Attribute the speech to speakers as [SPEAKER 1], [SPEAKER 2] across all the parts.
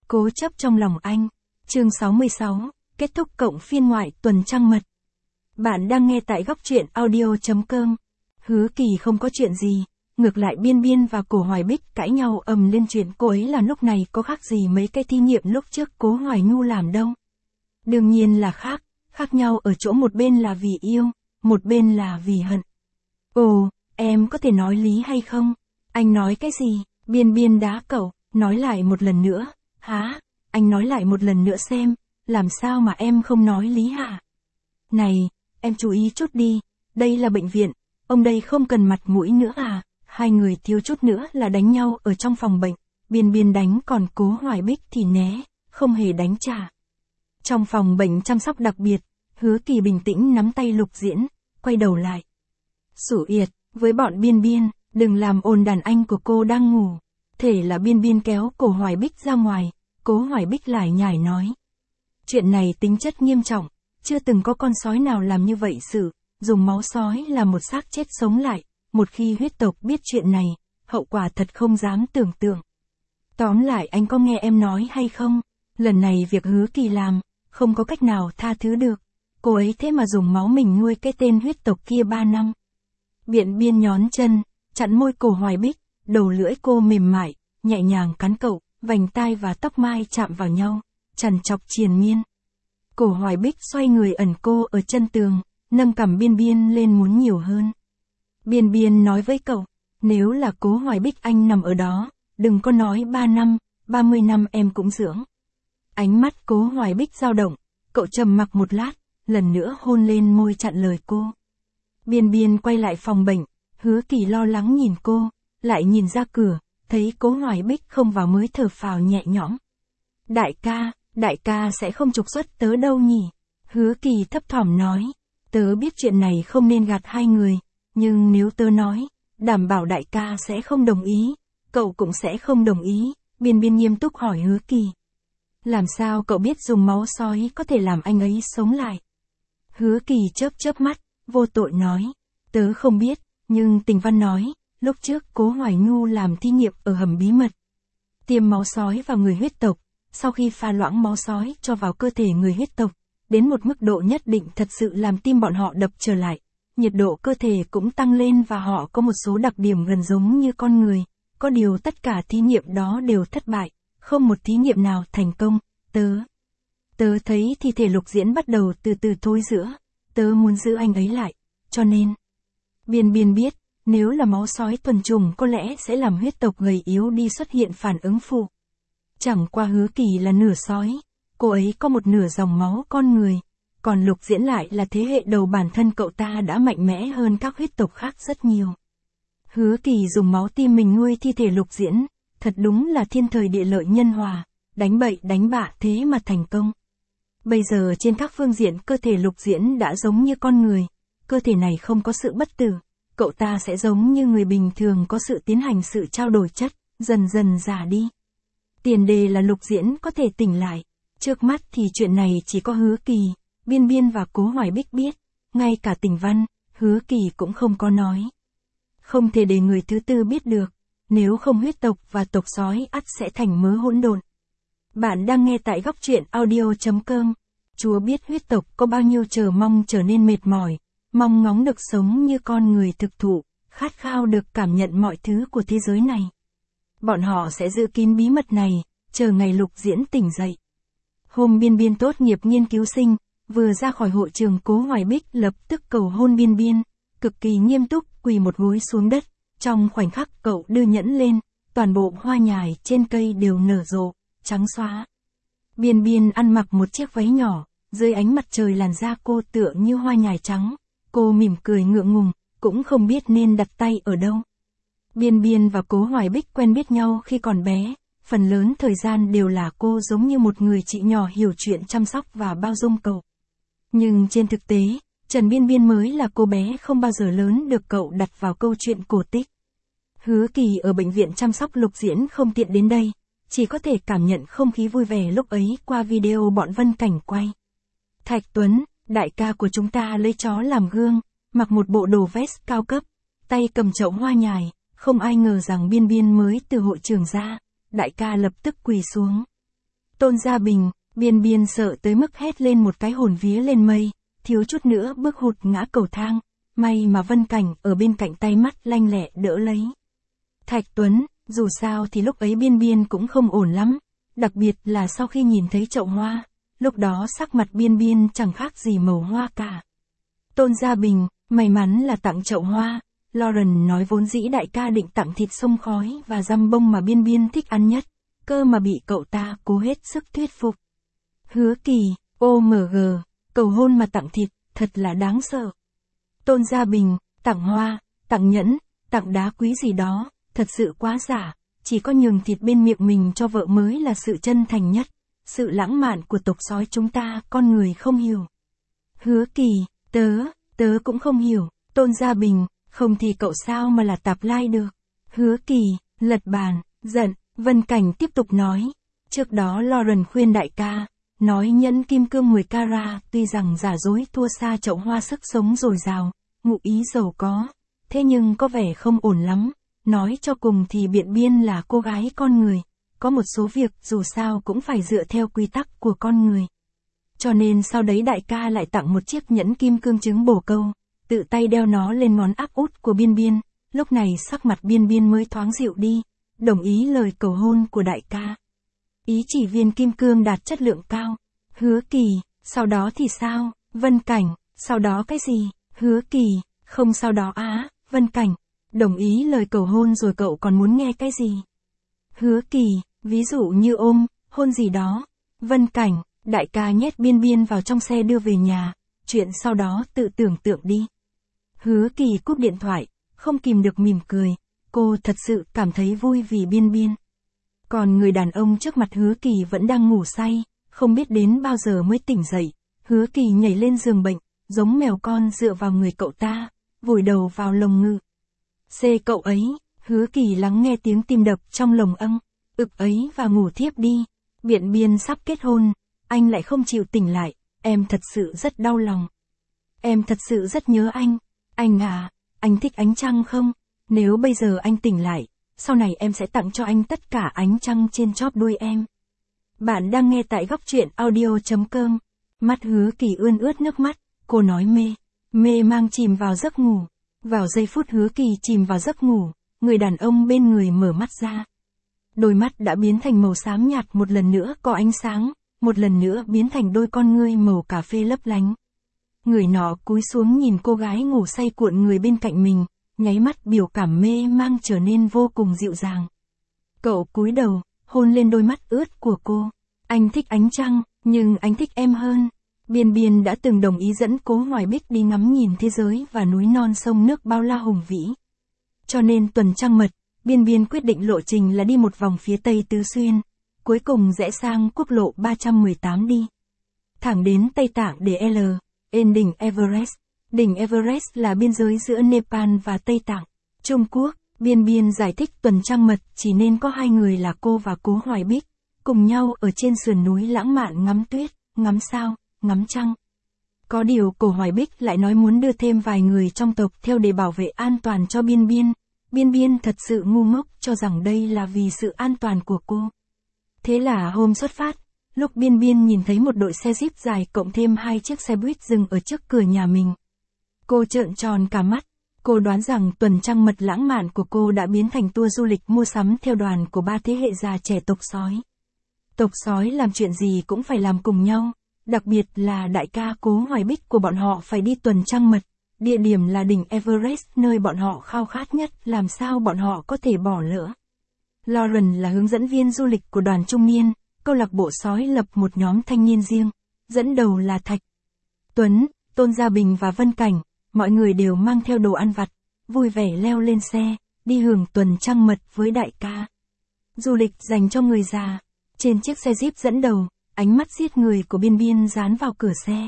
[SPEAKER 1] Cố chấp trong lòng anh. Chương 66, kết thúc cộng phiên ngoại tuần trăng mật. Bạn đang nghe tại góc truyện audio.com. Hứa Kỳ không có chuyện gì, ngược lại Biên Biên và Cổ Hoài Bích cãi nhau ầm lên chuyện cô ấy làm lúc này có khác gì mấy cái thí nghiệm lúc trước Cố Hoài Nhu làm đâu. Đương nhiên là khác nhau ở chỗ một bên là vì yêu, một bên là vì hận. Ồ, em có thể nói lý hay không? Anh nói cái gì? Biên Biên đá cậu, nói lại một lần nữa. Hả? Anh nói lại một lần nữa xem, làm sao mà em không nói lý hả? Này, em chú ý chút đi, đây là bệnh viện, ông đây không cần mặt mũi nữa à? Hai người thiếu chút nữa là đánh nhau ở trong phòng bệnh, Biên Biên đánh còn Cố Hoài Bích thì né, không hề đánh trả. Trong phòng bệnh chăm sóc đặc biệt, Hứa Kỳ bình tĩnh nắm tay Lục Diễn, quay đầu lại. Sủ Yệt, với bọn Biên Biên, đừng làm ồn đàn anh của cô đang ngủ. Thể là Biên Biên kéo Cổ Hoài Bích ra ngoài, Cố Hoài Bích lải nhải nói. Chuyện này tính chất nghiêm trọng, chưa từng có con sói nào làm như vậy dùng máu sói là một xác chết sống lại, một khi huyết tộc biết chuyện này, hậu quả thật không dám tưởng tượng. Tóm lại anh có nghe em nói hay không, lần này việc Hứa Kỳ làm, không có cách nào tha thứ được, cô ấy thế mà dùng máu mình nuôi cái tên huyết tộc kia 3 năm. Biện Biên nhón chân, chặn môi Cổ Hoài Bích, đầu lưỡi cô mềm mại, nhẹ nhàng cắn cậu, vành tai và tóc mai chạm vào nhau, trằn trọc triền miên. Cổ Hoài Bích xoay người ẩn cô ở chân tường, nâng cằm Biên Biên lên muốn nhiều hơn. Biên Biên nói với cậu, nếu là Cố Hoài Bích anh nằm ở đó, đừng có nói 3 năm, 30 năm em cũng dưỡng. Ánh mắt Cố Hoài Bích dao động, cậu trầm mặc một lát, lần nữa hôn lên môi chặn lời cô. Biên Biên quay lại phòng bệnh, Hứa Kỳ lo lắng nhìn cô, lại nhìn ra cửa, thấy Cố Hoài Bích không vào mới thở phào nhẹ nhõm. Đại ca sẽ không trục xuất tớ đâu nhỉ? Hứa Kỳ thấp thỏm nói, tớ biết chuyện này không nên gạt hai người, nhưng nếu tớ nói, đảm bảo đại ca sẽ không đồng ý, cậu cũng sẽ không đồng ý, Biên Biên nghiêm túc hỏi Hứa Kỳ. Làm sao cậu biết dùng máu sói có thể làm anh ấy sống lại? Hứa Kỳ chớp mắt, vô tội nói, tớ không biết, nhưng Tình Văn nói, lúc trước Cố Hoài Nhu làm thí nghiệm ở hầm bí mật. Tiêm máu sói vào người huyết tộc, sau khi pha loãng máu sói cho vào cơ thể người huyết tộc, đến một mức độ nhất định thật sự làm tim bọn họ đập trở lại, nhiệt độ cơ thể cũng tăng lên và họ có một số đặc điểm gần giống như con người, có điều tất cả thí nghiệm đó đều thất bại, không một thí nghiệm nào thành công. Tớ thấy thi thể Lục Diễn bắt đầu từ từ thối rữa, tớ muốn giữ anh ấy lại, cho nên. Biên Biên biết, nếu là máu sói thuần chủng có lẽ sẽ làm huyết tộc gầy yếu đi xuất hiện phản ứng phụ. Chẳng qua Hứa Kỳ là nửa sói, cô ấy có một nửa dòng máu con người, còn Lục Diễn lại là thế hệ đầu bản thân cậu ta đã mạnh mẽ hơn các huyết tộc khác rất nhiều. Hứa Kỳ dùng máu tim mình nuôi thi thể Lục Diễn, thật đúng là thiên thời địa lợi nhân hòa, đánh bậy đánh bạ thế mà thành công. Bây giờ trên các phương diện cơ thể Lục Diễn đã giống như con người, cơ thể này không có sự bất tử, cậu ta sẽ giống như người bình thường có sự tiến hành sự trao đổi chất, dần dần già đi. Tiền đề là Lục Diễn có thể tỉnh lại, trước mắt thì chuyện này chỉ có Hứa Kỳ, Biên Biên và Cố Hoài Bích biết, ngay cả Tình Văn, Hứa Kỳ cũng không có nói. Không thể để người thứ tư biết được, nếu không huyết tộc và tộc sói ắt sẽ thành mớ hỗn độn. Bạn đang nghe tại góc truyện audio.com. Chúa biết huyết tộc có bao nhiêu chờ mong trở nên mệt mỏi, mong ngóng được sống như con người thực thụ, khát khao được cảm nhận mọi thứ của thế giới này. Bọn họ sẽ giữ kín bí mật này, chờ ngày Lục Diễn tỉnh dậy. Hôm Biên Biên tốt nghiệp nghiên cứu sinh, vừa ra khỏi hội trường Cố Hoài Bích lập tức cầu hôn Biên Biên, cực kỳ nghiêm túc quỳ một gối xuống đất, trong khoảnh khắc cậu đưa nhẫn lên, toàn bộ hoa nhài trên cây đều nở rộ, trắng xóa. Biên Biên ăn mặc một chiếc váy nhỏ, dưới ánh mặt trời làn da cô tựa như hoa nhài trắng, cô mỉm cười ngượng ngùng, cũng không biết nên đặt tay ở đâu. Biên Biên và Cố Hoài Bích quen biết nhau khi còn bé, phần lớn thời gian đều là cô giống như một người chị nhỏ hiểu chuyện chăm sóc và bao dung cậu. Nhưng trên thực tế, Trần Biên Biên mới là cô bé không bao giờ lớn được cậu đặt vào câu chuyện cổ tích. Hứa Kỳ ở bệnh viện chăm sóc Lục Diễn không tiện đến đây, chỉ có thể cảm nhận không khí vui vẻ lúc ấy qua video bọn Vân Cảnh quay. Thạch Tuấn, đại ca của chúng ta lấy chó làm gương, mặc một bộ đồ vest cao cấp, tay cầm chậu hoa nhài, không ai ngờ rằng Biên Biên mới từ hội trường ra, đại ca lập tức quỳ xuống. Tôn Gia Bình, Biên Biên sợ tới mức hét lên một cái hồn vía lên mây, thiếu chút nữa bước hụt ngã cầu thang, may mà Vân Cảnh ở bên cạnh tay mắt lanh lẹ đỡ lấy. Thạch Tuấn, dù sao thì lúc ấy Biên Biên cũng không ổn lắm, đặc biệt là sau khi nhìn thấy chậu hoa, lúc đó sắc mặt Biên Biên chẳng khác gì màu hoa cả. Tôn Gia Bình, may mắn là tặng chậu hoa, Lauren nói vốn dĩ đại ca định tặng thịt sông khói và dăm bông mà Biên Biên thích ăn nhất, cơ mà bị cậu ta cố hết sức thuyết phục. Hứa Kỳ, OMG, cầu hôn mà tặng thịt, thật là đáng sợ. Tôn Gia Bình, tặng hoa, tặng nhẫn, tặng đá quý gì đó, thật sự quá giả, chỉ có nhường thịt bên miệng mình cho vợ mới là sự chân thành nhất, sự lãng mạn của tộc sói chúng ta con người không hiểu. Hứa Kỳ, tớ cũng không hiểu, Tôn Gia Bình, không thì cậu sao mà là tạp lai được. Hứa Kỳ, lật bàn, giận, Vân Cảnh tiếp tục nói. Trước đó Lauren khuyên đại ca, nói nhẫn kim cương 10 carat tuy rằng giả dối thua xa chậu hoa sức sống dồi dào, ngụ ý giàu có, thế nhưng có vẻ không ổn lắm, nói cho cùng thì Biện Biên là cô gái con người, có một số việc dù sao cũng phải dựa theo quy tắc của con người. Cho nên sau đấy đại ca lại tặng một chiếc nhẫn kim cương trứng bồ câu, tự tay đeo nó lên ngón áp út của Biên Biên, lúc này sắc mặt Biên Biên mới thoáng dịu đi, đồng ý lời cầu hôn của đại ca. Ý chỉ viên kim cương đạt chất lượng cao. Hứa Kỳ, sau đó thì sao? Vân Cảnh, sau đó cái gì? Hứa Kỳ, không sau đó á, Vân Cảnh, đồng ý lời cầu hôn rồi cậu còn muốn nghe cái gì? Hứa Kỳ, ví dụ như ôm, hôn gì đó. Vân Cảnh, đại ca nhét Biên Biên vào trong xe đưa về nhà, chuyện sau đó tự tưởng tượng đi. Hứa Kỳ cúp điện thoại, không kìm được mỉm cười, cô thật sự cảm thấy vui vì Biên Biên. Còn người đàn ông trước mặt Hứa Kỳ vẫn đang ngủ say, không biết đến bao giờ mới tỉnh dậy. Hứa Kỳ nhảy lên giường bệnh, giống mèo con dựa vào người cậu ta, vùi đầu vào lồng ngực. Xê cậu ấy, Hứa Kỳ lắng nghe tiếng tim đập trong lồng ực ấy và ngủ thiếp đi. Biện Biên sắp kết hôn, anh lại không chịu tỉnh lại, em thật sự rất đau lòng. Em thật sự rất nhớ anh à, anh thích ánh trăng không? Nếu bây giờ anh tỉnh lại, sau này em sẽ tặng cho anh tất cả ánh trăng trên chóp đuôi em. Bạn đang nghe tại góc truyện audio.com. Mắt Hứa Kỳ ươn ướt nước mắt, cô nói mê mang chìm vào giấc ngủ. Vào giây phút Hứa Kỳ chìm vào giấc ngủ, người đàn ông bên người mở mắt ra. Đôi mắt đã biến thành màu xám nhạt một lần nữa có ánh sáng, một lần nữa biến thành đôi con ngươi màu cà phê lấp lánh. Người nọ cúi xuống nhìn cô gái ngủ say cuộn người bên cạnh mình, nháy mắt biểu cảm mê mang trở nên vô cùng dịu dàng. Cậu cúi đầu, hôn lên đôi mắt ướt của cô. Anh thích ánh trăng, nhưng anh thích em hơn. Biên Biên đã từng đồng ý dẫn Cố Hoài Bích đi ngắm nhìn thế giới và núi non sông nước bao la hùng vĩ. Cho nên tuần trăng mật, Biên Biên quyết định lộ trình là đi một vòng phía Tây Tứ Xuyên, cuối cùng rẽ sang quốc lộ 318 đi. Thẳng đến Tây Tạng để lên đỉnh Everest. Đỉnh Everest là biên giới giữa Nepal và Tây Tạng, Trung Quốc. Biên Biên giải thích tuần trăng mật chỉ nên có hai người là cô và Cố Hoài Bích, cùng nhau ở trên sườn núi lãng mạn ngắm tuyết, ngắm sao, ngắm trăng. Có điều Cố Hoài Bích lại nói muốn đưa thêm vài người trong tộc theo để bảo vệ an toàn cho Biên Biên. Biên Biên thật sự ngu ngốc cho rằng đây là vì sự an toàn của cô. Thế là hôm xuất phát, lúc Biên Biên nhìn thấy một đội xe jeep dài cộng thêm hai chiếc xe buýt dừng ở trước cửa nhà mình. Cô trợn tròn cả mắt, cô đoán rằng tuần trăng mật lãng mạn của cô đã biến thành tour du lịch mua sắm theo đoàn của ba thế hệ già trẻ tộc sói. Tộc sói làm chuyện gì cũng phải làm cùng nhau, đặc biệt là đại ca Cố Hoài Bích của bọn họ phải đi tuần trăng mật, địa điểm là đỉnh Everest nơi bọn họ khao khát nhất, làm sao bọn họ có thể bỏ lỡ. Lauren là hướng dẫn viên du lịch của đoàn trung niên, câu lạc bộ sói lập một nhóm thanh niên riêng, dẫn đầu là Thạch Tuấn, Tôn Gia Bình và Vân Cảnh, mọi người đều mang theo đồ ăn vặt, vui vẻ leo lên xe, đi hưởng tuần trăng mật với đại ca. Du lịch dành cho người già, trên chiếc xe jeep dẫn đầu, ánh mắt giết người của Biên Biên dán vào cửa xe.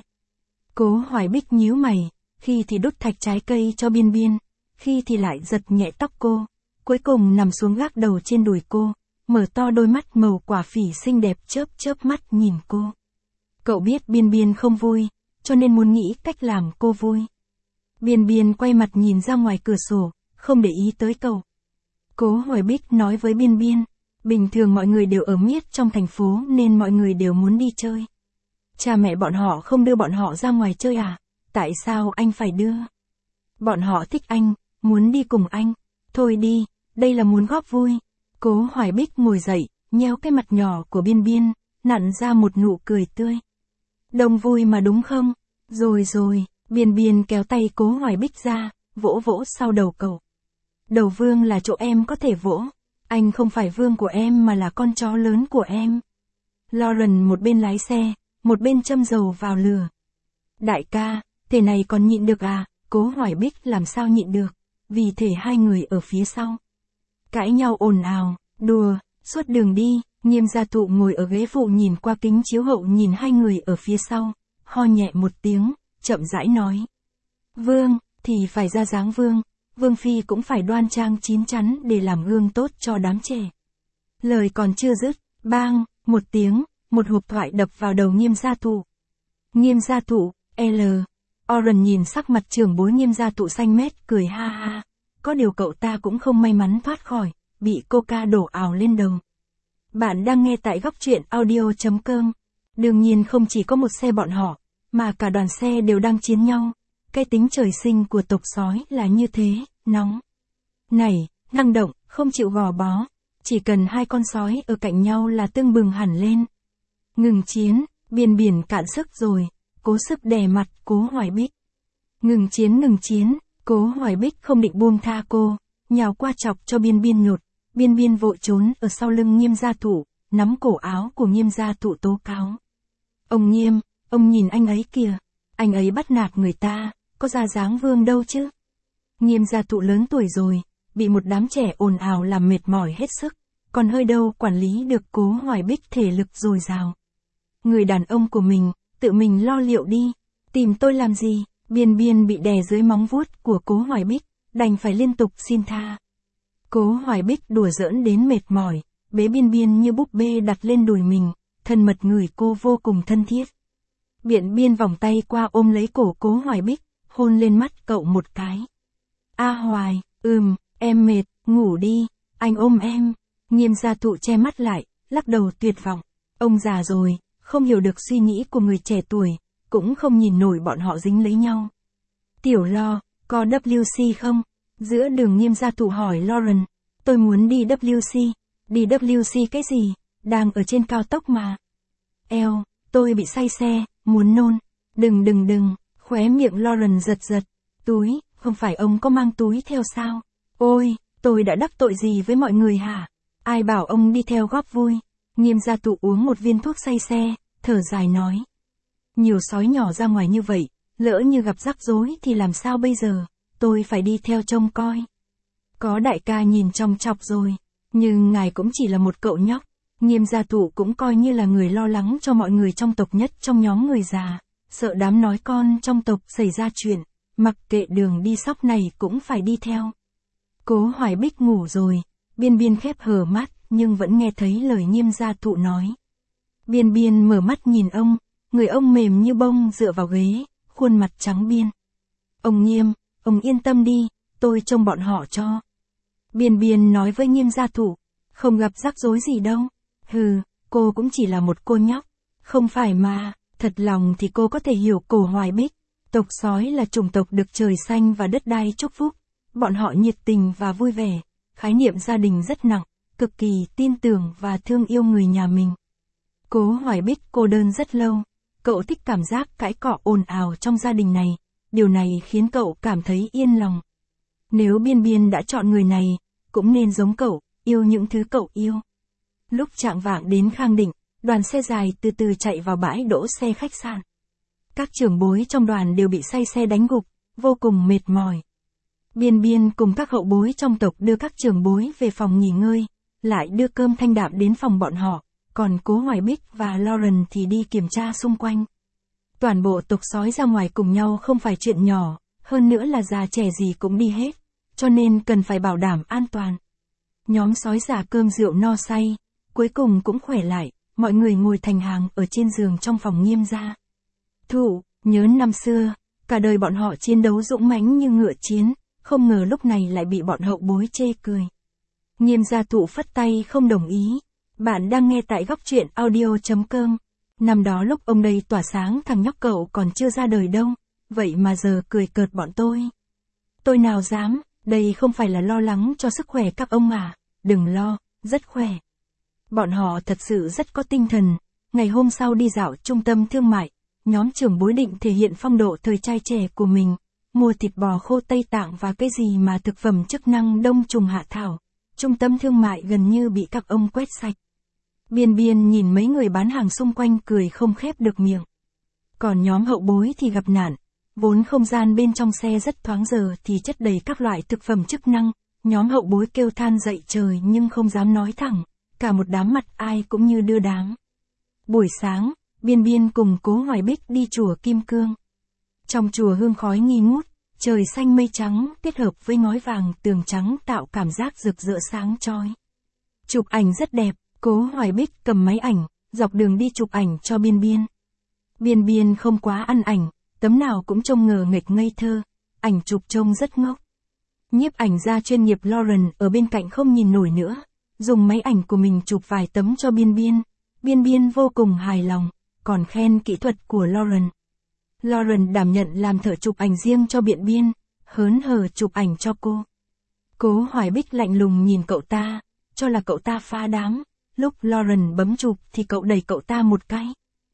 [SPEAKER 1] Cố Hoài Bích nhíu mày, khi thì đút thạch trái cây cho Biên Biên, khi thì lại giật nhẹ tóc cô, cuối cùng nằm xuống gác đầu trên đùi cô, mở to đôi mắt màu quả phỉ xinh đẹp chớp mắt nhìn cô. Cậu biết Biên Biên không vui, cho nên muốn nghĩ cách làm cô vui. Biên Biên quay mặt nhìn ra ngoài cửa sổ, không để ý tới cậu. Cố Hoài Bích nói với Biên Biên, Bình thường mọi người đều ở miết trong thành phố nên mọi người đều muốn đi chơi. Cha mẹ bọn họ không đưa bọn họ ra ngoài chơi à? Tại sao anh phải đưa? Bọn họ thích anh, muốn đi cùng anh. Thôi đi, đây là muốn góp vui. Cố Hoài Bích ngồi dậy, nheo cái mặt nhỏ của Biên Biên, nặn ra một nụ cười tươi. Đông vui mà đúng không? Rồi rồi, Biên Biên kéo tay Cố Hoài Bích ra, vỗ vỗ sau đầu cậu. Đầu vương là chỗ em có thể vỗ. Anh không phải vương của em mà là con chó lớn của em. Lauren một bên lái xe, một bên châm dầu vào lửa. Đại ca, thế này còn nhịn được à? Cố Hoài Bích làm sao nhịn được, vì thể hai người ở phía sau. Cãi nhau ồn ào, đùa, suốt đường đi, Nghiêm Gia Thụ ngồi ở ghế phụ nhìn qua kính chiếu hậu nhìn hai người ở phía sau, ho nhẹ một tiếng, chậm rãi nói. Vương, thì phải ra dáng vương, Vương Phi cũng phải đoan trang chín chắn để làm gương tốt cho đám trẻ. Lời còn chưa dứt, bang, một tiếng, một hộp thoại đập vào đầu Nghiêm Gia Thụ. Nghiêm Gia Thụ, Oren nhìn sắc mặt trưởng bối Nghiêm Gia Thụ xanh mét cười ha ha. Có điều cậu ta cũng không may mắn thoát khỏi, bị coca đổ ào lên đầu. Bạn đang nghe tại góc truyện audio.com. Đương nhiên không chỉ có một xe bọn họ, mà cả đoàn xe đều đang chiến nhau. Cái tính trời sinh của tộc sói là như thế, nóng, nảy, năng động, không chịu gò bó. Chỉ cần hai con sói ở cạnh nhau là tưng bừng hẳn lên. Ngừng chiến, Biên Biên cạn sức rồi, cố sức đè mặt Cố Hoài Bích. Ngừng chiến, Cố Hoài Bích không định buông tha cô, nhào qua chọc cho Biên Biên nhột. Biên Biên vội trốn ở sau lưng Nghiêm Gia Thụ, nắm cổ áo của Nghiêm Gia Thụ tố cáo. Ông Nghiêm, ông nhìn anh ấy kìa, anh ấy bắt nạt người ta, có ra dáng vương đâu chứ. Nghiêm Gia Thụ lớn tuổi rồi, bị một đám trẻ ồn ào làm mệt mỏi hết sức, còn hơi đâu quản lý được Cố Hoài Bích thể lực dồi dào. Người đàn ông của mình, tự mình lo liệu đi, tìm tôi làm gì? Biên Biên bị đè dưới móng vuốt của Cố Hoài Bích, đành phải liên tục xin tha. Cố Hoài Bích đùa giỡn đến mệt mỏi, bế Biên Biên như búp bê đặt lên đùi mình, thân mật ngửi cô vô cùng thân thiết. Biện Biên vòng tay qua ôm lấy cổ Cố Hoài Bích, hôn lên mắt cậu một cái. A Hoài, em mệt, ngủ đi, anh ôm em. Nghiêm Gia Thụ che mắt lại, lắc đầu tuyệt vọng. Ông già rồi, không hiểu được suy nghĩ của người trẻ tuổi, cũng không nhìn nổi bọn họ dính lấy nhau. Tiểu Lo, có WC không? Giữa đường Nghiêm Gia Thụ hỏi Lauren. Tôi muốn đi WC. Đi WC cái gì? Đang ở trên cao tốc mà. Tôi bị say xe, muốn nôn. Đừng, khóe miệng Lauren giật. Túi, không phải ông có mang túi theo sao? Ôi, tôi đã đắc tội gì với mọi người hả? Ai bảo ông đi theo góp vui? Nghiêm Gia Thụ uống một viên thuốc say xe, thở dài nói. Nhiều sói nhỏ ra ngoài như vậy, lỡ như gặp rắc rối thì làm sao bây giờ? Tôi phải đi theo trông coi. Có đại ca nhìn trông chọc rồi, nhưng ngài cũng chỉ là một cậu nhóc. Nghiêm Gia Thụ cũng coi như là người lo lắng cho mọi người trong tộc nhất trong nhóm người già, sợ đám nói con trong tộc xảy ra chuyện, mặc kệ đường đi sóc này cũng phải đi theo. Cố Hoài Bích ngủ rồi, Biên Biên khép hờ mắt nhưng vẫn nghe thấy lời Nghiêm Gia Thụ nói. Biên Biên mở mắt nhìn ông, người ông mềm như bông dựa vào ghế, khuôn mặt trắng biên. Ông Nghiêm, ông yên tâm đi, tôi trông bọn họ cho. Biên Biên nói với Nghiêm Gia Thụ, không gặp rắc rối gì đâu. Cô cũng chỉ là một cô nhóc. Không phải mà, thật lòng thì cô có thể hiểu Cố Hoài Bích. Tộc sói là chủng tộc được trời xanh và đất đai chúc phúc. Bọn họ nhiệt tình và vui vẻ, khái niệm gia đình rất nặng, cực kỳ tin tưởng và thương yêu người nhà mình. Cố Hoài Bích cô đơn rất lâu. Cậu thích cảm giác cãi cọ ồn ào trong gia đình này. Điều này khiến cậu cảm thấy yên lòng. Nếu Biên Biên đã chọn người này, cũng nên giống cậu, yêu những thứ cậu yêu. Lúc chạng vạng đến Khang Định, đoàn xe dài từ từ chạy vào bãi đỗ xe khách sạn. Các trưởng bối trong đoàn đều bị say xe đánh gục, vô cùng mệt mỏi. Biên Biên cùng các hậu bối trong tộc đưa các trưởng bối về phòng nghỉ ngơi, lại đưa cơm thanh đạm đến phòng bọn họ, còn Cố Hoài Bích và Lauren thì đi kiểm tra xung quanh. Toàn bộ tộc sói ra ngoài cùng nhau không phải chuyện nhỏ, hơn nữa là già trẻ gì cũng đi hết, cho nên cần phải bảo đảm an toàn. Nhóm sói già cơm rượu no say, cuối cùng cũng khỏe lại, mọi người ngồi thành hàng ở trên giường trong phòng Nghiêm gia. Thụ, nhớ năm xưa, cả đời bọn họ chiến đấu dũng mãnh như ngựa chiến, không ngờ lúc này lại bị bọn hậu bối chê cười. Nghiêm gia thụ phất tay không đồng ý. Bạn đang nghe tại góc truyện audio.com. Năm đó lúc ông đây tỏa sáng thằng nhóc cậu còn chưa ra đời đâu, vậy mà giờ cười cợt bọn tôi. Tôi nào dám, đây không phải là lo lắng cho sức khỏe các ông à, đừng lo, rất khỏe. Bọn họ thật sự rất có tinh thần. Ngày hôm sau đi dạo trung tâm thương mại, nhóm trưởng bối định thể hiện phong độ thời trai trẻ của mình, mua thịt bò khô Tây Tạng và cái gì mà thực phẩm chức năng đông trùng hạ thảo. Trung tâm thương mại gần như bị các ông quét sạch. Biên Biên nhìn mấy người bán hàng xung quanh cười không khép được miệng. Còn nhóm hậu bối thì gặp nạn. Vốn không gian bên trong xe rất thoáng, giờ thì chất đầy các loại thực phẩm chức năng. Nhóm hậu bối kêu than dậy trời nhưng không dám nói thẳng. Cả một đám mặt ai cũng như đưa đám. Buổi sáng, Biên Biên cùng Cố Hoài Bích đi chùa Kim Cương. Trong chùa hương khói nghi ngút, trời xanh mây trắng kết hợp với ngói vàng tường trắng tạo cảm giác rực rỡ sáng chói. Chụp ảnh rất đẹp, Cố Hoài Bích cầm máy ảnh, dọc đường đi chụp ảnh cho Biên Biên. Biên Biên không quá ăn ảnh, tấm nào cũng trông ngờ nghệch ngây thơ, ảnh chụp trông rất ngốc. Nhiếp ảnh gia chuyên nghiệp Lauren ở bên cạnh không nhìn nổi nữa, dùng máy ảnh của mình chụp vài tấm cho Biên Biên. Biên Biên vô cùng hài lòng, còn khen kỹ thuật của Lauren. Lauren đảm nhận làm thợ chụp ảnh riêng cho Biên Biên, hớn hở chụp ảnh cho cô. Cố Hoài Bích lạnh lùng nhìn cậu ta, cho là cậu ta phá đám. Lúc Lauren bấm chụp thì cậu đẩy cậu ta một cái.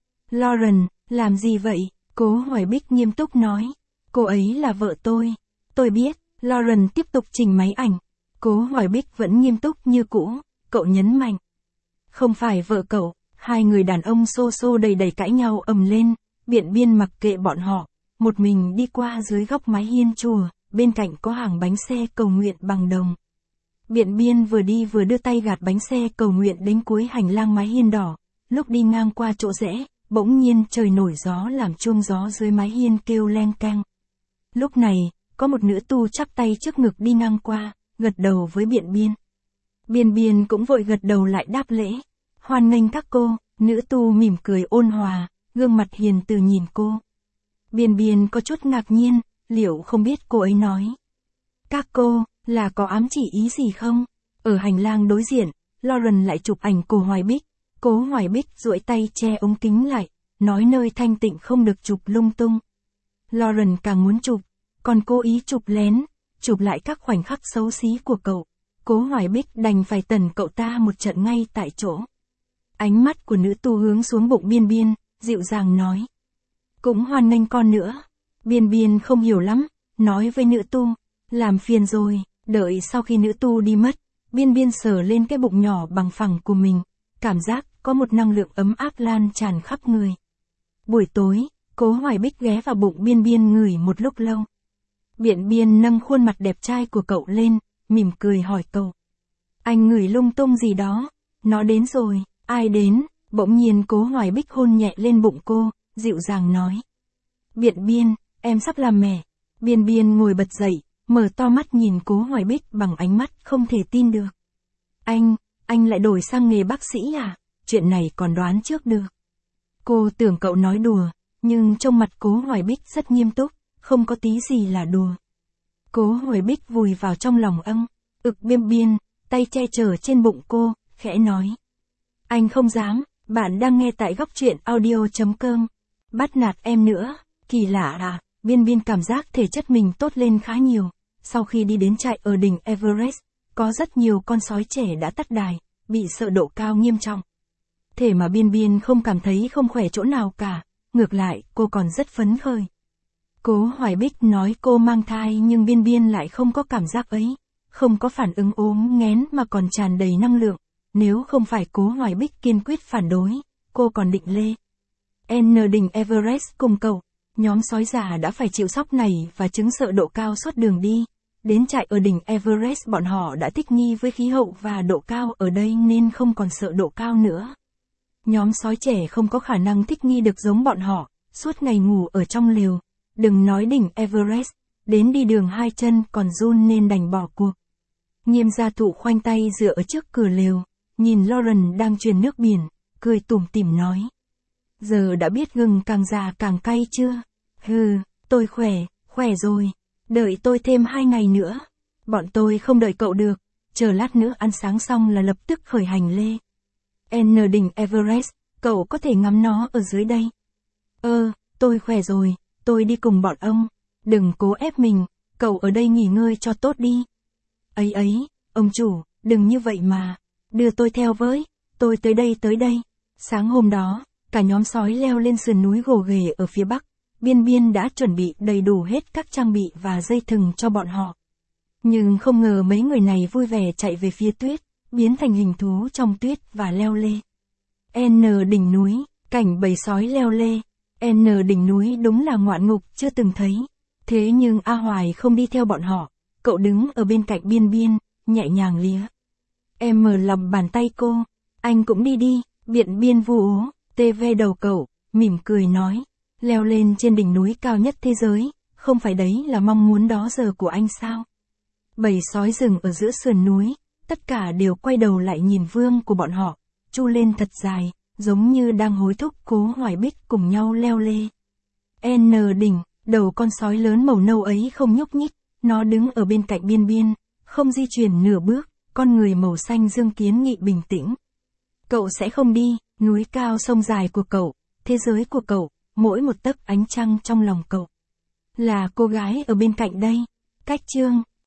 [SPEAKER 1] Lauren, làm gì vậy? Cố Hoài Bích nghiêm túc nói. Cô ấy là vợ tôi. Tôi biết. Lauren tiếp tục chỉnh máy ảnh. Cố Hoài Bích vẫn nghiêm túc như cũ. Cậu nhấn mạnh. Không phải vợ cậu. Hai người đàn ông xô xô đầy đầy cãi nhau ầm lên. Biện Biên mặc kệ bọn họ. Một mình đi qua dưới góc mái hiên chùa. Bên cạnh có hàng bánh xe cầu nguyện bằng đồng. Biện Biên vừa đi vừa đưa tay gạt bánh xe cầu nguyện đến cuối hành lang mái hiên đỏ. Lúc đi ngang qua chỗ rẽ, bỗng nhiên trời nổi gió làm chuông gió dưới mái hiên kêu leng keng. Lúc này, có một nữ tu chắp tay trước ngực đi ngang qua, gật đầu với Biện Biên. Biên Biên cũng vội gật đầu lại đáp lễ. Hoan nghênh các cô, nữ tu mỉm cười ôn hòa, gương mặt hiền từ nhìn cô. Biên Biên có chút ngạc nhiên, liệu không biết cô ấy nói. Các cô, là có ám chỉ ý gì không? Ở hành lang đối diện, Lauren lại chụp ảnh Cố Hoài Bích. Cố Hoài Bích duỗi tay che ống kính lại, nói nơi thanh tịnh không được chụp lung tung. Lauren càng muốn chụp, còn cố ý chụp lén, chụp lại các khoảnh khắc xấu xí của cậu. Cố Hoài Bích đành phải tẩn cậu ta một trận ngay tại chỗ. Ánh mắt của nữ tu hướng xuống bụng Biên Biên, dịu dàng nói. Cũng hoan nghênh con nữa. Biên Biên không hiểu lắm, nói với nữ tu. Làm phiền rồi. Đợi sau khi nữ tu đi mất, Biên Biên sờ lên cái bụng nhỏ bằng phẳng của mình, cảm giác có một năng lượng ấm áp lan tràn khắp người. Buổi tối, Cố Hoài Bích ghé vào bụng Biên Biên ngửi một lúc lâu. Biện Biên nâng khuôn mặt đẹp trai của cậu lên, mỉm cười hỏi cậu. Anh ngửi lung tung gì đó? Nó đến rồi. Ai đến? Bỗng nhiên Cố Hoài Bích hôn nhẹ lên bụng cô, dịu dàng nói. Biện Biên, em sắp làm mẹ. Biên Biên ngồi bật dậy, mở to mắt nhìn Cố Hoài Bích bằng ánh mắt không thể tin được. Anh lại đổi sang nghề bác sĩ à? Chuyện này còn đoán trước được. Cô tưởng cậu nói đùa, nhưng trong mặt Cố Hoài Bích rất nghiêm túc, không có tí gì là đùa. Cố Hoài Bích vùi vào trong lòng Biên Biên, tay che chở trên bụng cô, khẽ nói. Anh không dám, bạn đang nghe tại góc truyện audio.com. Bắt nạt em nữa, kỳ lạ à? Biên Biên cảm giác thể chất mình tốt lên khá nhiều. Sau khi đi đến trại ở đỉnh Everest, có rất nhiều con sói trẻ đã tắt đài, bị sợ độ cao nghiêm trọng. Thế mà Biên Biên không cảm thấy không khỏe chỗ nào cả, ngược lại cô còn rất phấn khởi. Cố Hoài Bích nói cô mang thai nhưng Biên Biên lại không có cảm giác ấy, không có phản ứng ốm nghén mà còn tràn đầy năng lượng. Nếu không phải Cố Hoài Bích kiên quyết phản đối, cô còn định lê đỉnh Everest cùng cậu. Nhóm sói già đã phải chịu sốc này và chứng sợ độ cao suốt đường đi. Đến trại ở đỉnh Everest bọn họ đã thích nghi với khí hậu và độ cao ở đây nên không còn sợ độ cao nữa. Nhóm sói trẻ không có khả năng thích nghi được giống bọn họ, suốt ngày ngủ ở trong lều. Đừng nói đỉnh Everest, đến đi đường hai chân còn run nên đành bỏ cuộc. Nghiêm gia thụ khoanh tay dựa ở trước cửa lều, nhìn Lauren đang truyền nước biển, cười tủm tỉm nói. Giờ đã biết gừng càng già càng cay chưa? Hừ, tôi khỏe rồi. Đợi tôi thêm 2 ngày nữa. Bọn tôi không đợi cậu được. chờ lát nữa ăn sáng xong là lập tức khởi hành lê. N đỉnh Everest, cậu có thể ngắm nó ở dưới đây. Tôi khỏe rồi, tôi đi cùng bọn ông. Đừng cố ép mình, cậu ở đây nghỉ ngơi cho tốt đi. Ấy, ông chủ, đừng như vậy mà. Đưa tôi theo với, tôi tới đây. Sáng hôm đó, cả nhóm sói leo lên sườn núi gồ ghề ở phía bắc. Biên Biên đã chuẩn bị đầy đủ hết các trang bị và dây thừng cho bọn họ. Nhưng không ngờ mấy người này vui vẻ chạy về phía tuyết, biến thành hình thú trong tuyết và leo lê. N đỉnh núi, cảnh bầy sói leo lê. N đỉnh núi đúng là ngoạn ngục chưa từng thấy. Thế nhưng A Hoài không đi theo bọn họ, cậu đứng ở bên cạnh Biên Biên, nhẹ nhàng lía. Em mở lòng bàn tay cô, anh cũng đi, Biện Biên vu ố, tê ve đầu cậu, mỉm cười nói, leo lên trên đỉnh núi cao nhất thế giới, không phải đấy là mong muốn đó giờ của anh sao? Bầy sói rừng ở giữa sườn núi, tất cả đều quay đầu lại nhìn vương của bọn họ, chu lên thật dài, giống như đang hối thúc Cố Hoài Bích cùng nhau leo lê. N đỉnh, đầu con sói lớn màu nâu ấy không nhúc nhích, nó đứng ở bên cạnh Biên Biên, không di chuyển nửa bước, con người màu xanh dương kiến nghị bình tĩnh. Cậu sẽ không đi, núi cao sông dài của cậu, thế giới của cậu, mỗi một tấc ánh trăng trong lòng cậu. Là cô gái ở bên cạnh đây. Cách chương